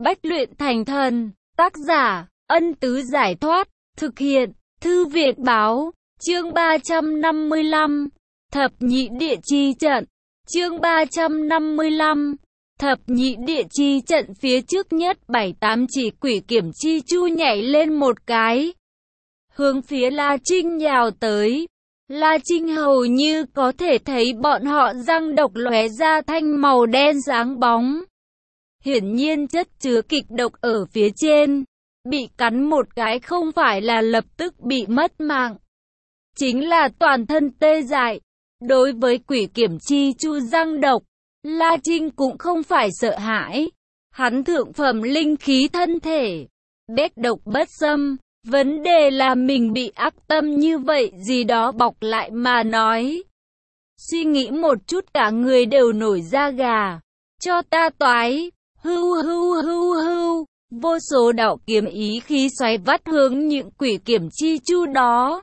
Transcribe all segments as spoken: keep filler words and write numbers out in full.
Bách luyện thành thần. Tác giả, Ân Tứ Giải Thoát. Thực hiện, Thư Viện Báo. Chương ba trăm năm mươi lăm. Thập nhị địa chi trận. Chương ba trăm năm mươi lăm. Thập nhị địa chi trận. Phía trước nhất bảy tám chỉ quỷ kiểm chi chu nhảy lên một cái, hướng phía La Trinh nhào tới. La Trinh hầu như có thể thấy bọn họ răng độc lóe ra thanh màu đen sáng bóng. Hiển nhiên chất chứa kịch độc ở phía trên. Bị cắn một cái không phải là lập tức bị mất mạng, chính là toàn thân tê dại. Đối với quỷ kiểm chi chu răng độc, La Trinh cũng không phải sợ hãi. Hắn thượng phẩm linh khí thân thể, bét độc bất xâm. Vấn đề là mình bị ác tâm như vậy gì đó bọc lại mà nói. Suy nghĩ một chút cả người đều nổi da gà. Cho ta toái, hưu hưu hưu hưu. Vô số đạo kiếm ý khí xoáy vắt hướng những quỷ kiểm chi chu đó.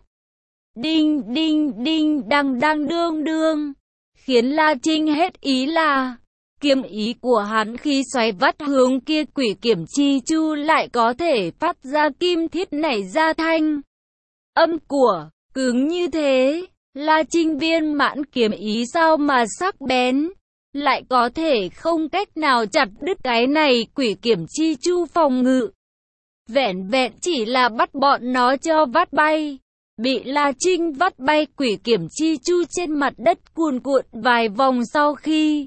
Đinh đinh đinh đăng đăng đương đương. Khiến La Trinh hết ý là, kiếm ý của hắn khi xoáy vắt hướng kia quỷ kiểm chi chu lại có thể phát ra kim thiết nảy ra thanh âm của, cứng như thế. La Trinh viên mãn kiếm ý sao mà sắc bén, lại có thể không cách nào chặt đứt cái này quỷ kiểm chi chu phòng ngự. Vẹn vẹn chỉ là bắt bọn nó cho vắt bay. Bị La Trinh vắt bay quỷ kiểm chi chu trên mặt đất cuồn cuộn vài vòng sau khi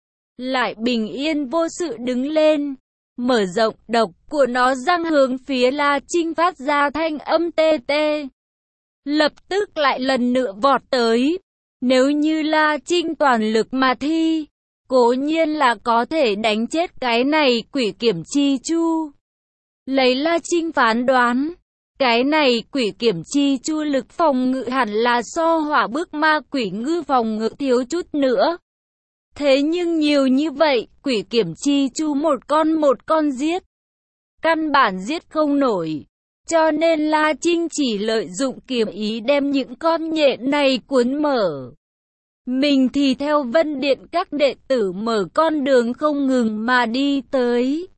lại bình yên vô sự đứng lên, mở rộng độc của nó răng hướng phía La Trinh phát ra thanh âm tê tê. Lập tức lại lần nữa vọt tới. Nếu như La Trinh toàn lực mà thi, cố nhiên là có thể đánh chết cái này quỷ kiểm chi chu. Lấy La Trinh phán đoán, cái này quỷ kiểm chi chu lực phòng ngự hẳn là so hỏa bức ma quỷ ngư phòng ngự thiếu chút nữa. Thế nhưng nhiều như vậy, quỷ kiểm chi chu một con một con giết, căn bản giết không nổi. Cho nên La Trinh chỉ lợi dụng kiếm ý đem những con nhện này cuốn mở. Mình thì theo Vân Điện các đệ tử mở con đường không ngừng mà đi tới.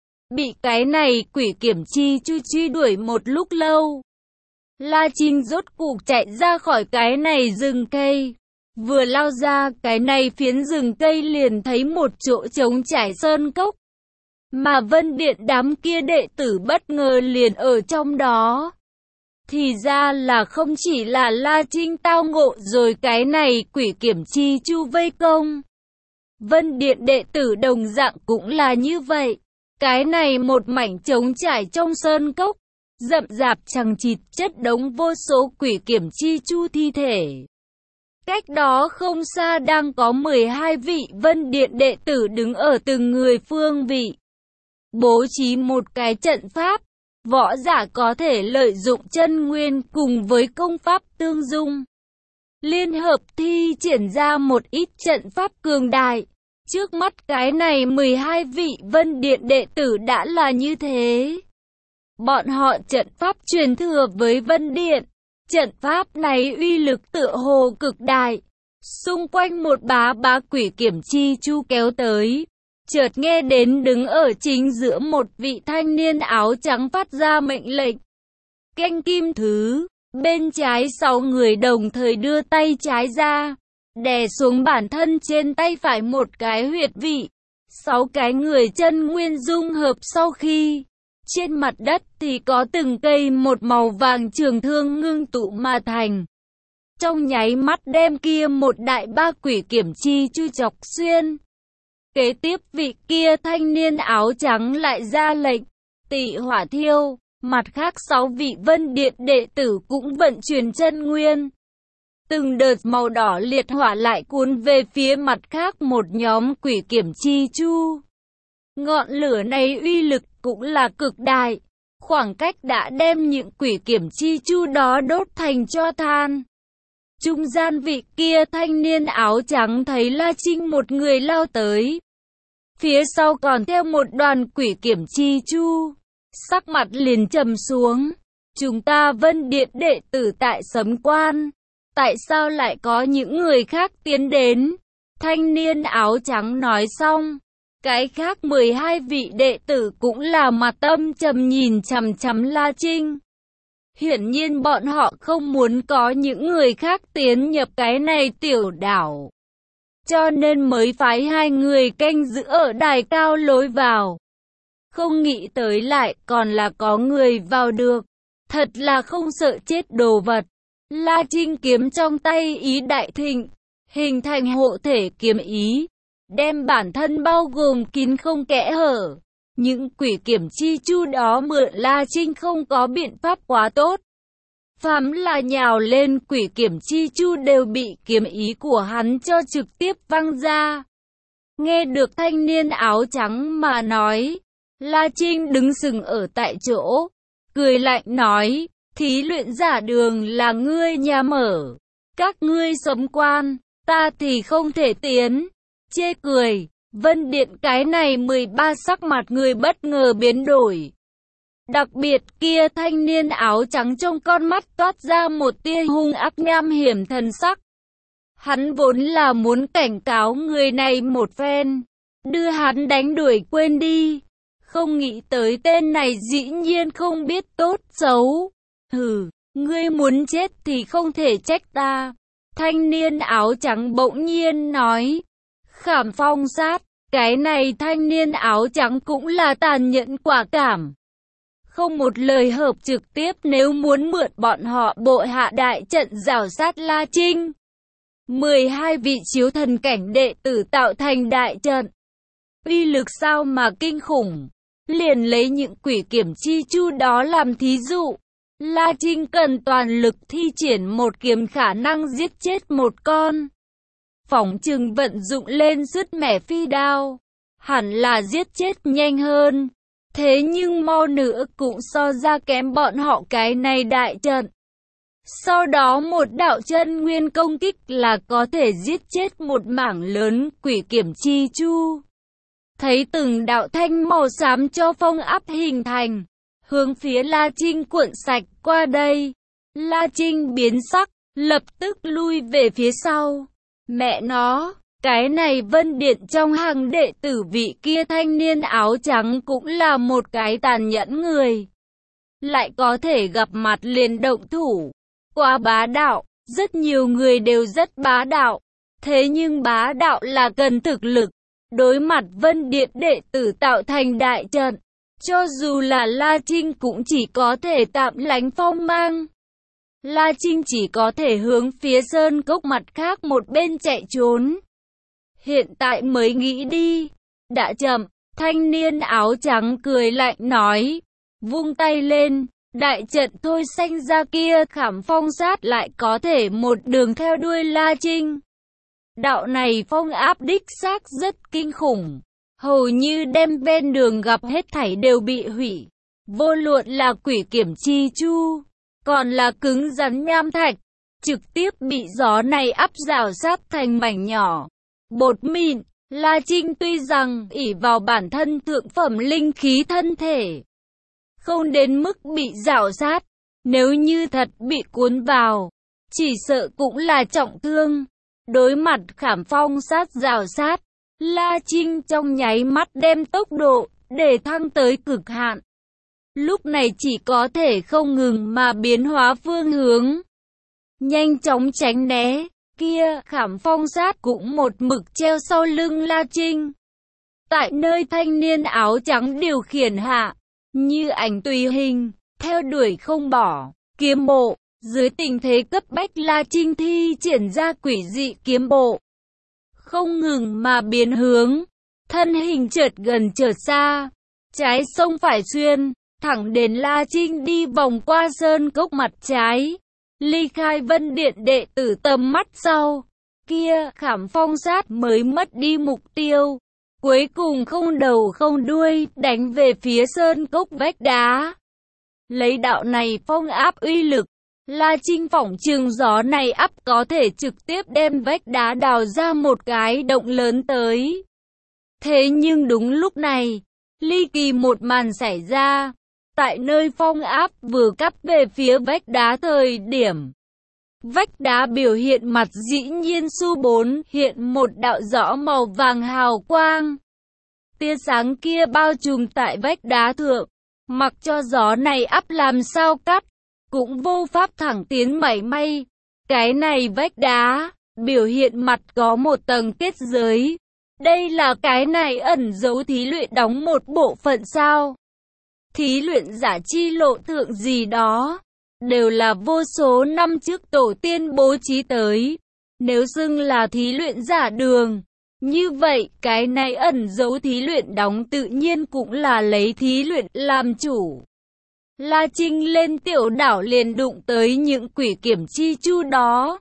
Bị cái này quỷ kiểm chi chu truy đuổi một lúc lâu, La Trinh rốt cuộc chạy ra khỏi cái này rừng cây. Vừa lao ra cái này phiến rừng cây liền thấy một chỗ trống trải sơn cốc, mà Vân Điện đám kia đệ tử bất ngờ liền ở trong đó. Thì ra là không chỉ là La Trinh tao ngộ rồi cái này quỷ kiểm chi chu vây công, Vân Điện đệ tử đồng dạng cũng là như vậy. Cái này một mảnh trống trải trong sơn cốc, rậm rạp chằng chịt chất đống vô số quỷ kiểm chi chu thi thể. Cách đó không xa đang có mười hai vị Vân Điện đệ tử đứng ở từng người phương vị, bố trí một cái trận pháp. Võ giả có thể lợi dụng chân nguyên cùng với công pháp tương dung, liên hợp thi triển ra một ít trận pháp cường đại. Trước mắt cái này mười hai vị Vân Điện đệ tử đã là như thế. Bọn họ trận pháp truyền thừa với Vân Điện. Trận pháp này uy lực tựa hồ cực đại. Xung quanh một bá bá quỷ kiểm chi chu kéo tới. Chợt nghe đến đứng ở chính giữa một vị thanh niên áo trắng phát ra mệnh lệnh. Canh kim thứ. Bên trái sáu người đồng thời đưa tay trái ra, đè xuống bản thân trên tay phải một cái huyệt vị. Sáu cái người chân nguyên dung hợp sau khi trên mặt đất thì có từng cây một màu vàng trường thương ngưng tụ mà thành. Trong nháy mắt đem kia một đại ba quỷ kiểm chi chu chọc xuyên. Kế tiếp vị kia thanh niên áo trắng lại ra lệnh, tị hỏa thiêu. Mặt khác sáu vị Vân Điện đệ tử cũng vận chuyển chân nguyên. Từng đợt màu đỏ liệt hỏa lại cuốn về phía mặt khác một nhóm quỷ kiểm chi chu. Ngọn lửa này uy lực cũng là cực đại, khoảng cách đã đem những quỷ kiểm chi chu đó đốt thành tro than. Trung gian vị kia thanh niên áo trắng thấy La Trinh một người lao tới, phía sau còn theo một đoàn quỷ kiểm chi chu, sắc mặt liền trầm xuống. Chúng ta Vân Điện đệ tử tại Sấm Quan, tại sao lại có những người khác tiến đến? Thanh niên áo trắng nói xong, Cái khác mười hai vị đệ tử cũng là mặt âm trầm nhìn chằm chằm La Trinh. Hiển nhiên bọn họ không muốn có những người khác tiến nhập cái này tiểu đảo, cho nên mới phái hai người canh giữ ở đài cao lối vào. Không nghĩ tới lại còn là có người vào được, thật là không sợ chết đồ vật. La Trinh kiếm trong tay ý đại thịnh, hình thành hộ thể kiếm ý, đem bản thân bao gồm kín không kẽ hở. Những quỷ kiểm chi chu đó mượn La Trinh không có biện pháp quá tốt. Phàm là nhào lên quỷ kiểm chi chu đều bị kiếm ý của hắn cho trực tiếp văng ra. Nghe được thanh niên áo trắng mà nói, La Trinh đứng sừng ở tại chỗ, cười lạnh nói, thí luyện giả đường là ngươi nhà mở, các ngươi sấm quan, ta thì không thể tiến. Chê cười, Vân Điện cái này mười ba sắc mặt người bất ngờ biến đổi. Đặc biệt kia thanh niên áo trắng trong con mắt toát ra một tia hung ác nham hiểm thần sắc. Hắn vốn là muốn cảnh cáo người này một phen, đưa hắn đánh đuổi quên đi. Không nghĩ tới tên này dĩ nhiên không biết tốt xấu. Hừ, ngươi muốn chết thì không thể trách ta. Thanh niên áo trắng bỗng nhiên nói. Khảm Phong sát, cái này thanh niên áo trắng cũng là tàn nhẫn quả cảm. Không một lời hợp trực tiếp nếu muốn mượn bọn họ bộ hạ đại trận rào sát La Trinh. mười hai vị chiếu thần cảnh đệ tử tạo thành đại trận. Uy lực sao mà kinh khủng. Liền lấy những quỷ kiểm chi chu đó làm thí dụ. La Trinh cần toàn lực thi triển một kiếm khả năng giết chết một con. Phỏng chừng vận dụng lên sứt mẻ phi đao, hẳn là giết chết nhanh hơn. Thế nhưng mau nữa cũng so ra kém bọn họ cái này đại trận. Sau đó một đạo chân nguyên công kích là có thể giết chết một mảng lớn quỷ kiểm chi chu. Thấy từng đạo thanh màu xám cho phong áp hình thành, hướng phía La Trinh cuộn sạch qua đây. La Trinh biến sắc, lập tức lui về phía sau. Mẹ nó, cái này Vân Điện trong hàng đệ tử vị kia thanh niên áo trắng cũng là một cái tàn nhẫn người. Lại có thể gặp mặt liền động thủ. Quá bá đạo, rất nhiều người đều rất bá đạo. Thế nhưng bá đạo là cần thực lực. Đối mặt Vân Điện đệ tử tạo thành đại trận, cho dù là La Trinh cũng chỉ có thể tạm lánh phong mang. La Trinh chỉ có thể hướng phía sơn cốc mặt khác một bên chạy trốn. Hiện tại mới nghĩ đi. Đã chậm, thanh niên áo trắng cười lạnh nói. Vung tay lên, đại trận thôi xanh ra kia Khảm Phong sát lại có thể một đường theo đuôi La Trinh. Đạo này phong áp đích xác rất kinh khủng. Hầu như đem ven đường gặp hết thảy đều bị hủy. Vô luận là quỷ kiểm chi chu, còn là cứng rắn nham thạch, trực tiếp bị gió này áp rào sát thành mảnh nhỏ. Bột mịn, La Trinh tuy rằng ỷ vào bản thân thượng phẩm linh khí thân thể, không đến mức bị rào sát, nếu như thật bị cuốn vào, chỉ sợ cũng là trọng thương. Đối mặt Khảm Phong sát rào sát, La Trinh trong nháy mắt đem tốc độ để thăng tới cực hạn. Lúc này chỉ có thể không ngừng mà biến hóa phương hướng, nhanh chóng tránh né. Kia Khảm Phong sát cũng một mực treo sau lưng La Trinh. Tại nơi thanh niên áo trắng điều khiển hạ, như ảnh tùy hình, theo đuổi không bỏ, kiếm bộ. Dưới tình thế cấp bách La Trinh thi triển ra quỷ dị kiếm bộ, không ngừng mà biến hướng, thân hình chợt gần chợt xa, trái sông phải xuyên, thẳng đến La Trinh đi vòng qua sơn cốc mặt trái, ly khai Vân Điện đệ tử tầm mắt sau. Kia Khảm Phong sát mới mất đi mục tiêu, cuối cùng không đầu không đuôi đánh về phía sơn cốc vách đá. Lấy đạo này phong áp uy lực, La Trinh phỏng chừng gió này áp có thể trực tiếp đem vách đá đào ra một cái động lớn tới. Thế nhưng đúng lúc này, ly kỳ một màn xảy ra. Tại nơi phong áp vừa cắp về phía vách đá thời điểm, vách đá biểu hiện mặt dĩ nhiên su bốn hiện một đạo rõ màu vàng hào quang. Tia sáng kia bao trùm tại vách đá thượng, mặc cho gió này ắp làm sao cắt, cũng vô pháp thẳng tiến mảy may. Cái này vách đá, biểu hiện mặt có một tầng kết giới. Đây là cái này ẩn dấu thí luyện đóng một bộ phận sao? Thí luyện giả chi lộ thượng gì đó, đều là vô số năm trước tổ tiên bố trí tới. Nếu xưng là thí luyện giả đường, như vậy cái này ẩn dấu thí luyện đóng tự nhiên cũng là lấy thí luyện làm chủ. La Trinh lên tiểu đảo liền đụng tới những quỷ kiểm chi chu đó.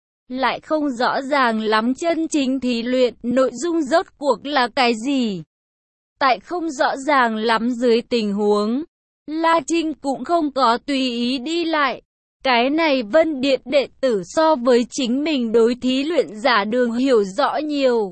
Lại không rõ ràng lắm chân chính thí luyện nội dung rốt cuộc là cái gì. Tại không rõ ràng lắm dưới tình huống, La Trinh cũng không có tùy ý đi lại. Cái này Vân Điện đệ tử so với chính mình đối thí luyện giả đường hiểu rõ nhiều.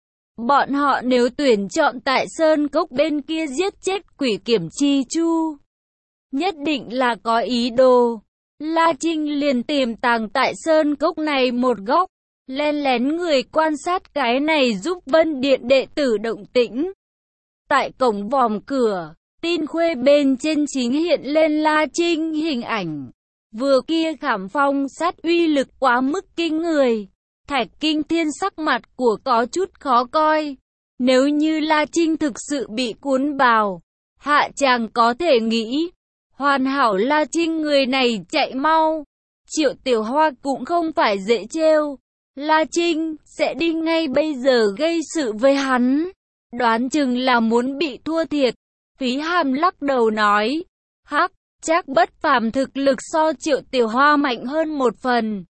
Bọn họ nếu tuyển chọn tại Sơn Cốc bên kia giết chết quỷ kiểm chi chu, nhất định là có ý đồ. La Trinh liền tìm tàng tại Sơn Cốc này một góc, len lén người quan sát cái này giúp Vân Điện đệ tử động tĩnh. Tại cổng vòm cửa, tin khuê bên trên chính hiện lên La Trinh hình ảnh. Vừa kia khảm phong sát uy lực quá mức kinh người. Thạch Kinh Thiên sắc mặt của có chút khó coi. Nếu như La Trinh thực sự bị cuốn vào, hạ chàng có thể nghĩ, hoàn hảo La Trinh người này chạy mau. Triệu Tiểu Hoa cũng không phải dễ trêu. La Trinh sẽ đi ngay bây giờ gây sự với hắn, đoán chừng là muốn bị thua thiệt. Phí Hàm lắc đầu nói, hắc, chắc Bất Phàm thực lực so Triệu Tiểu Hoa mạnh hơn một phần.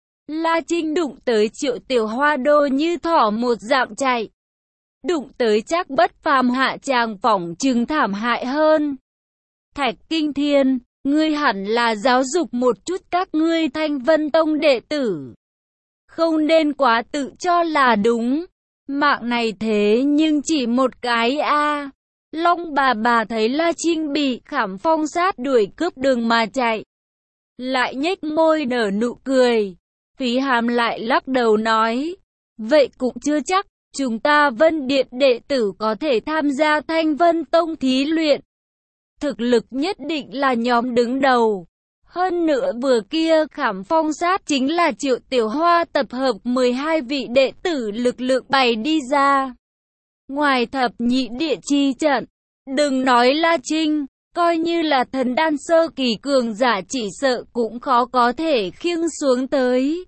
La Trinh đụng tới Triệu Tiểu Hoa đô như thỏ một dạng chạy. Đụng tới chắc Bất Phàm hạ chàng phỏng chừng thảm hại hơn. Thạch Kinh Thiên, ngươi hẳn là giáo dục một chút các ngươi Thanh Vân Tông đệ tử. Không nên quá tự cho là đúng. Mạng này thế nhưng chỉ một cái a. À. Long bà bà thấy La Trinh bị khảm phong sát đuổi cướp đường mà chạy, lại nhếch môi nở nụ cười. Phí Hàm lại lắc đầu nói, vậy cũng chưa chắc, chúng ta Vân Điện đệ tử có thể tham gia Thanh Vân Tông thí luyện. Thực lực nhất định là nhóm đứng đầu. Hơn nữa vừa kia khảm phong sát chính là Triệu Tiểu Hoa tập hợp mười hai vị đệ tử lực lượng bày đi ra. Ngoài thập nhị địa chi trận, đừng nói La Trinh, coi như là thần đan sơ kỳ cường giả chỉ sợ cũng khó có thể khiêng xuống tới.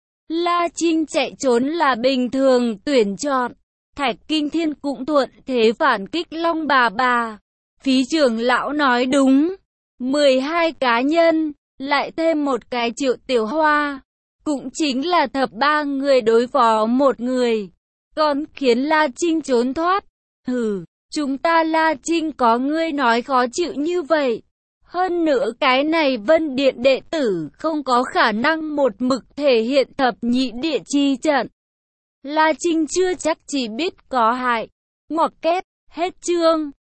La Trinh chạy trốn là bình thường tuyển chọn. Thạch Kinh Thiên cũng thuận thế phản kích Long bà bà. Phí trưởng lão nói đúng, mười hai cá nhân, lại thêm một cái Triệu Tiểu Hoa, cũng chính là thập ba người đối phó một người, còn khiến La Trinh trốn thoát. Hừ, chúng ta La Trinh có ngươi nói khó chịu như vậy. Hơn nữa cái này Vân Điện đệ tử không có khả năng một mực thể hiện thập nhị địa chi trận. La Trinh chưa chắc chỉ biết có hại. Ngoặc kép, hết chương.